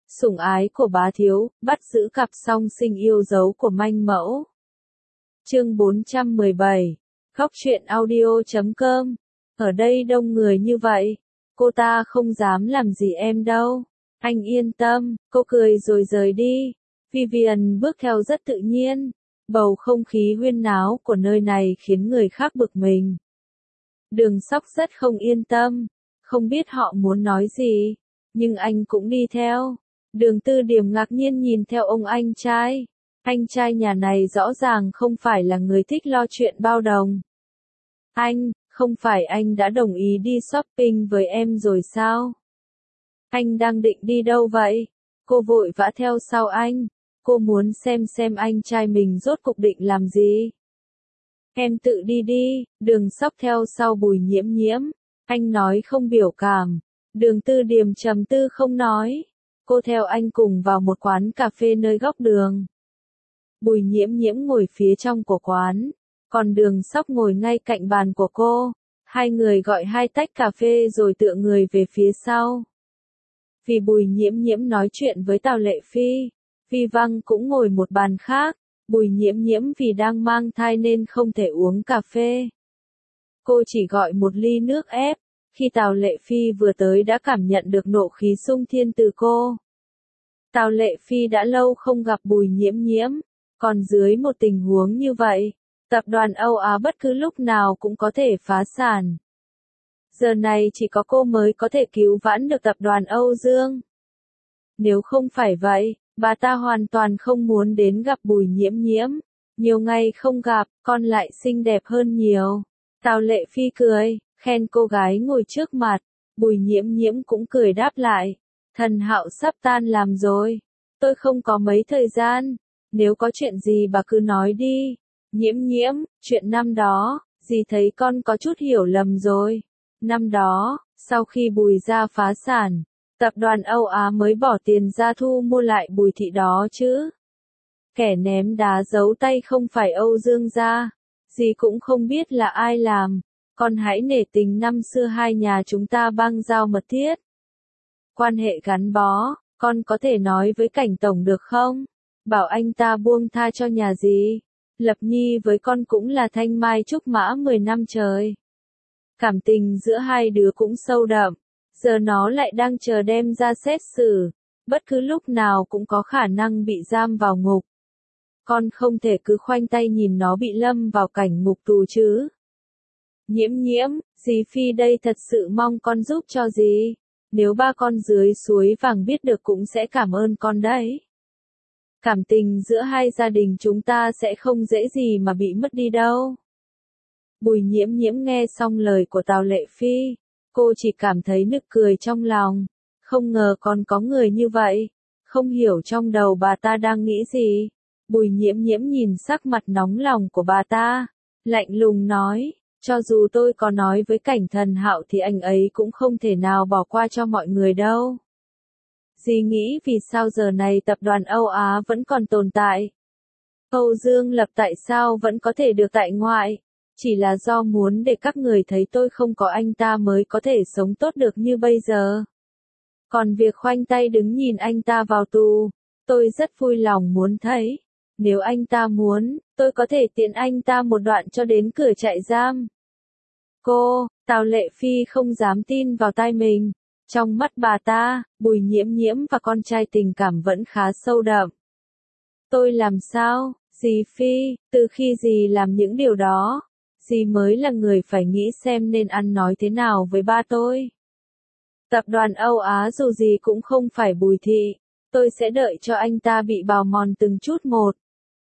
Sủng ái của bá thiếu, bắt giữ cặp song sinh yêu dấu của manh mẫu. Chương 417. Khóc chuyện audio.com. Ở đây đông người như vậy, cô ta không dám làm gì em đâu. Anh yên tâm, cô cười rồi rời đi. Vivian bước theo rất tự nhiên. Bầu không khí huyên náo của nơi này khiến người khác bực mình. Đường Sóc rất không yên tâm, không biết họ muốn nói gì, nhưng anh cũng đi theo. Đường Tư Điểm ngạc nhiên nhìn theo ông anh trai. Anh trai nhà này rõ ràng không phải là người thích lo chuyện bao đồng. Anh, không phải anh đã đồng ý đi shopping với em rồi sao? Anh đang định đi đâu vậy? Cô vội vã theo sau anh. Cô muốn xem anh trai mình rốt cuộc định làm gì. Em tự đi đi. Đường Sóc theo sau Bùi Nhiễm Nhiễm. Anh nói không biểu cảm. Đường Tư Điểm trầm tư không nói. Cô theo anh cùng vào một quán cà phê nơi góc đường. Bùi Nhiễm Nhiễm ngồi phía trong của quán, còn Đường Sóc ngồi ngay cạnh bàn của cô. Hai người gọi 2 tách cà phê rồi tựa người về phía sau. Vì Bùi Nhiễm Nhiễm nói chuyện với Tào Lệ Phi, Vi Văng cũng ngồi một bàn khác. Bùi Nhiễm Nhiễm vì đang mang thai nên không thể uống cà phê. Cô chỉ gọi một ly nước ép. Khi Tào Lệ Phi vừa tới đã cảm nhận được nộ khí xung thiên từ cô. Tào Lệ Phi đã lâu không gặp Bùi Nhiễm Nhiễm, còn dưới một tình huống như vậy, tập đoàn Âu Á bất cứ lúc nào cũng có thể phá sản. Giờ này chỉ có cô mới có thể cứu vãn được tập đoàn Âu Dương. Nếu không phải vậy, bà ta hoàn toàn không muốn đến gặp Bùi Nhiễm Nhiễm. Nhiều ngày không gặp, con lại xinh đẹp hơn nhiều. Tào Lệ Phi cười, khen cô gái ngồi trước mặt. Bùi Nhiễm Nhiễm cũng cười đáp lại. Thần Hạo sắp tan làm rồi. Tôi không có mấy thời gian. Nếu có chuyện gì bà cứ nói đi. Nhiễm Nhiễm, chuyện năm đó, dì thấy con có chút hiểu lầm rồi. Năm đó, sau khi Bùi gia phá sản, tập đoàn Âu Á mới bỏ tiền ra thu mua lại Bùi thị đó chứ. Kẻ ném đá giấu tay không phải Âu Dương gia. Dì cũng không biết là ai làm. Con hãy nể tình năm xưa hai nhà chúng ta băng giao mật thiết. Quan hệ gắn bó, con có thể nói với Cảnh Tổng được không? Bảo anh ta buông tha cho nhà dì. Lập Nhi với con cũng là thanh mai trúc mã 10 năm trời. Cảm tình giữa hai đứa cũng sâu đậm. Giờ nó lại đang chờ đem ra xét xử. Bất cứ lúc nào cũng có khả năng bị giam vào ngục. Con không thể cứ khoanh tay nhìn nó bị lâm vào cảnh ngục tù chứ. Nhiễm Nhiễm, dì Phi đây thật sự mong con giúp cho dì. Nếu ba con dưới suối vàng biết được cũng sẽ cảm ơn con đấy. Cảm tình giữa hai gia đình chúng ta sẽ không dễ gì mà bị mất đi đâu. Bùi Nhiễm Nhiễm nghe xong lời của Tào Lệ Phi, cô chỉ cảm thấy nực cười trong lòng. Không ngờ còn có người như vậy. Không hiểu trong đầu bà ta đang nghĩ gì. Bùi Nhiễm Nhiễm nhìn sắc mặt nóng lòng của bà ta, lạnh lùng nói. Cho dù tôi có nói với Cảnh Thần Hạo thì anh ấy cũng không thể nào bỏ qua cho mọi người đâu. Dì nghĩ vì sao giờ này tập đoàn Âu Á vẫn còn tồn tại? Âu Dương Lập tại sao vẫn có thể được tại ngoại? Chỉ là do muốn để các người thấy tôi không có anh ta mới có thể sống tốt được như bây giờ. Còn việc khoanh tay đứng nhìn anh ta vào tù, tôi rất vui lòng muốn thấy. Nếu anh ta muốn, tôi có thể tiễn anh ta một đoạn cho đến cửa trại giam. Cô, Tào Lệ Phi không dám tin vào tai mình. Trong mắt bà ta, Bùi Nhiễm Nhiễm và con trai tình cảm vẫn khá sâu đậm. Tôi làm sao, dì Phi, từ khi dì làm những điều đó, dì mới là người phải nghĩ xem nên ăn nói thế nào với ba tôi. Tập đoàn Âu Á dù gì cũng không phải Bùi thị, tôi sẽ đợi cho anh ta bị bào mòn từng chút một.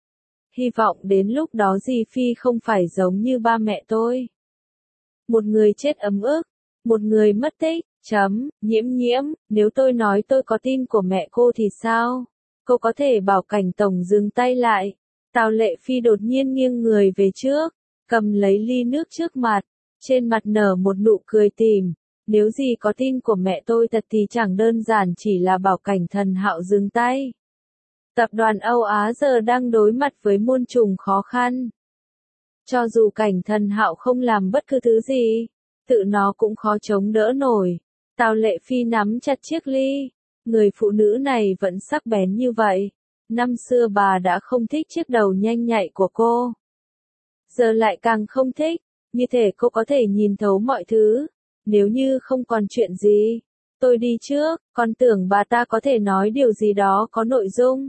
Hy vọng đến lúc đó dì Phi không phải giống như ba mẹ tôi. Một người chết ấm ức, một người mất tích, Nhiễm Nhiễm, nếu tôi nói tôi có tin của mẹ cô thì sao? Cô có thể bảo Cảnh Tổng dừng tay lại. Tào Lệ Phi đột nhiên nghiêng người về trước, cầm lấy ly nước trước mặt, trên mặt nở một nụ cười tỉm. Nếu gì có tin của mẹ tôi thật thì chẳng đơn giản chỉ là bảo Cảnh Thần Hạo dừng tay. Tập đoàn Âu Á giờ đang đối mặt với muôn trùng khó khăn. Cho dù Cảnh Thần Hạo không làm bất cứ thứ gì, tự nó cũng khó chống đỡ nổi. Tào Lệ Phi nắm chặt chiếc ly, Người phụ nữ này vẫn sắc bén như vậy. Năm xưa bà đã không thích chiếc đầu nhanh nhạy của cô. Giờ lại càng không thích, như thể cô có thể nhìn thấu mọi thứ. Nếu như không còn chuyện gì, tôi đi trước, còn tưởng bà ta có thể nói điều gì đó có nội dung.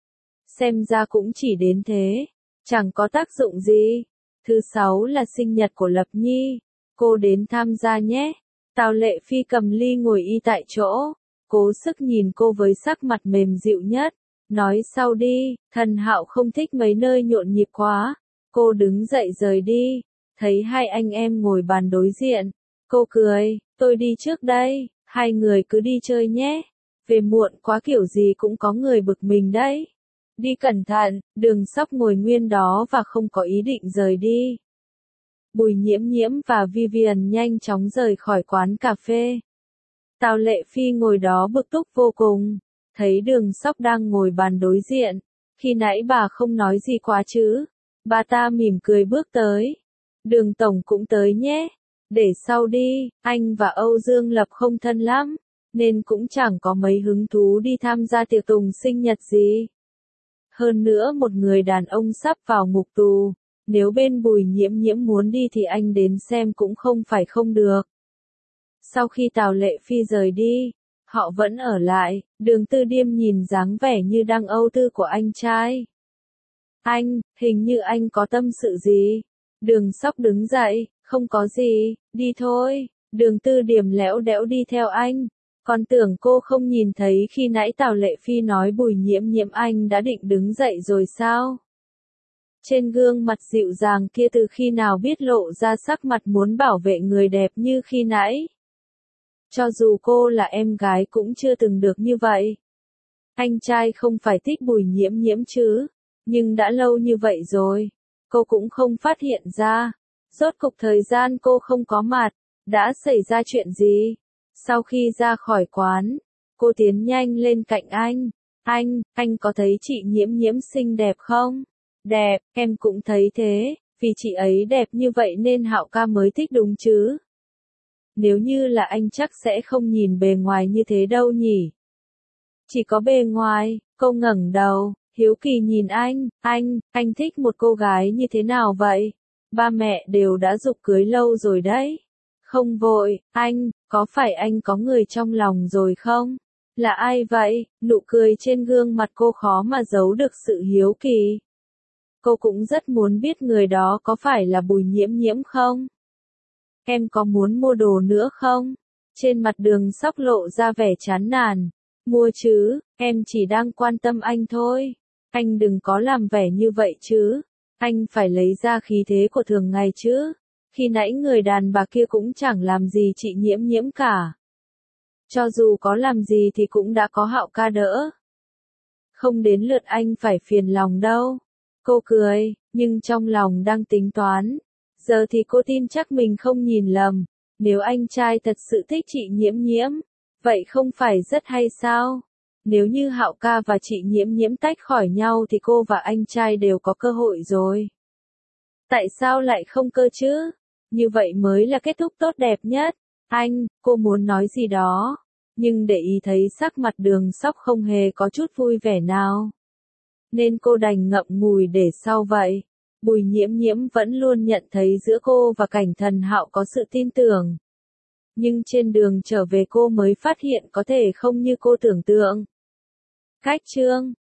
Xem ra cũng chỉ đến thế, chẳng có tác dụng gì. Thứ 6 là sinh nhật của Lập Nhi, cô đến tham gia nhé. Tào Lệ Phi cầm ly ngồi y tại chỗ, cố sức nhìn cô với sắc mặt mềm dịu nhất, nói sau đi, Thần Hạo không thích mấy nơi nhộn nhịp quá. Cô đứng dậy rời đi, thấy hai anh em ngồi bàn đối diện, cô cười, tôi đi trước đây, hai người cứ đi chơi nhé, về muộn quá kiểu gì cũng có người bực mình đấy. Đi cẩn thận, Đường Sóc ngồi nguyên đó và không có ý định rời đi. Bùi Nhiễm Nhiễm và Vivian nhanh chóng rời khỏi quán cà phê. Tào Lệ Phi ngồi đó bực tức vô cùng, thấy Đường Sóc đang ngồi bàn đối diện, khi nãy bà không nói gì quá chứ. Bà ta mỉm cười bước tới. Đường Tổng cũng tới nhé. Để sau đi, anh và Âu Dương Lập không thân lắm, nên cũng chẳng có mấy hứng thú đi tham gia tiệc tùng sinh nhật gì. Hơn nữa một người đàn ông sắp vào ngục tù, nếu bên Bùi Nhiễm Nhiễm muốn đi thì anh đến xem cũng không phải không được. Sau khi Tào Lệ Phi rời đi, họ vẫn ở lại, Đường Tư Điềm nhìn dáng vẻ như đang âu tư của anh trai. Anh, hình như anh có tâm sự gì? Đường Sóc đứng dậy, không có gì, đi thôi. Đường Tư Điềm lẽo đẽo đi theo anh. Còn tưởng cô không nhìn thấy khi nãy Tào Lệ Phi nói Bùi Nhiễm Nhiễm anh đã định đứng dậy rồi sao? Trên gương mặt dịu dàng kia từ khi nào biết lộ ra sắc mặt muốn bảo vệ người đẹp như khi nãy. Cho dù cô là em gái cũng chưa từng được như vậy. Anh trai không phải thích Bùi Nhiễm Nhiễm chứ, nhưng đã lâu như vậy rồi, cô cũng không phát hiện ra. Rốt cục thời gian cô không có mặt, đã xảy ra chuyện gì? Sau khi ra khỏi quán, cô tiến nhanh lên cạnh anh. Anh có thấy chị Nhiễm Nhiễm xinh đẹp không? Đẹp, em cũng thấy thế, vì chị ấy đẹp như vậy nên Hạo ca mới thích đúng chứ. Nếu như là anh chắc sẽ không nhìn bề ngoài như thế đâu nhỉ. Chỉ có bề ngoài, cô ngẩng đầu, hiếu kỳ nhìn anh thích một cô gái như thế nào vậy? Ba mẹ đều đã giục cưới lâu rồi đấy. Không vội, có phải anh có người trong lòng rồi không? Là ai vậy? Nụ cười trên gương mặt cô khó mà giấu được sự hiếu kỳ. Cô cũng rất muốn biết người đó có phải là Bùi Nhiễm Nhiễm không? Em có muốn mua đồ nữa không? Trên mặt Đường Sóc lộ ra vẻ chán nản. Mua chứ, em chỉ đang quan tâm anh thôi. Anh đừng có làm vẻ như vậy chứ. Anh phải lấy ra khí thế của thường ngày chứ. Khi nãy người đàn bà kia cũng chẳng làm gì chị Nhiễm Nhiễm cả. Cho dù có làm gì thì cũng đã có Hạo ca đỡ. Không đến lượt anh phải phiền lòng đâu. Cô cười, nhưng trong lòng đang tính toán. Giờ thì cô tin chắc mình không nhìn lầm. Nếu anh trai thật sự thích chị Nhiễm Nhiễm, vậy không phải rất hay sao? Nếu như Hạo ca và chị Nhiễm Nhiễm tách khỏi nhau thì cô và anh trai đều có cơ hội rồi. Tại sao lại không cơ chứ? Như vậy mới là kết thúc tốt đẹp nhất. Cô muốn nói gì đó, nhưng để ý thấy sắc mặt Đường Sóc không hề có chút vui vẻ nào. Nên cô đành ngậm ngùi để sau vậy. Bùi Nhiễm Nhiễm vẫn luôn nhận thấy giữa cô và Cảnh Thần Hạo có sự tin tưởng. Nhưng trên đường trở về cô mới phát hiện có thể không như cô tưởng tượng. Cách chương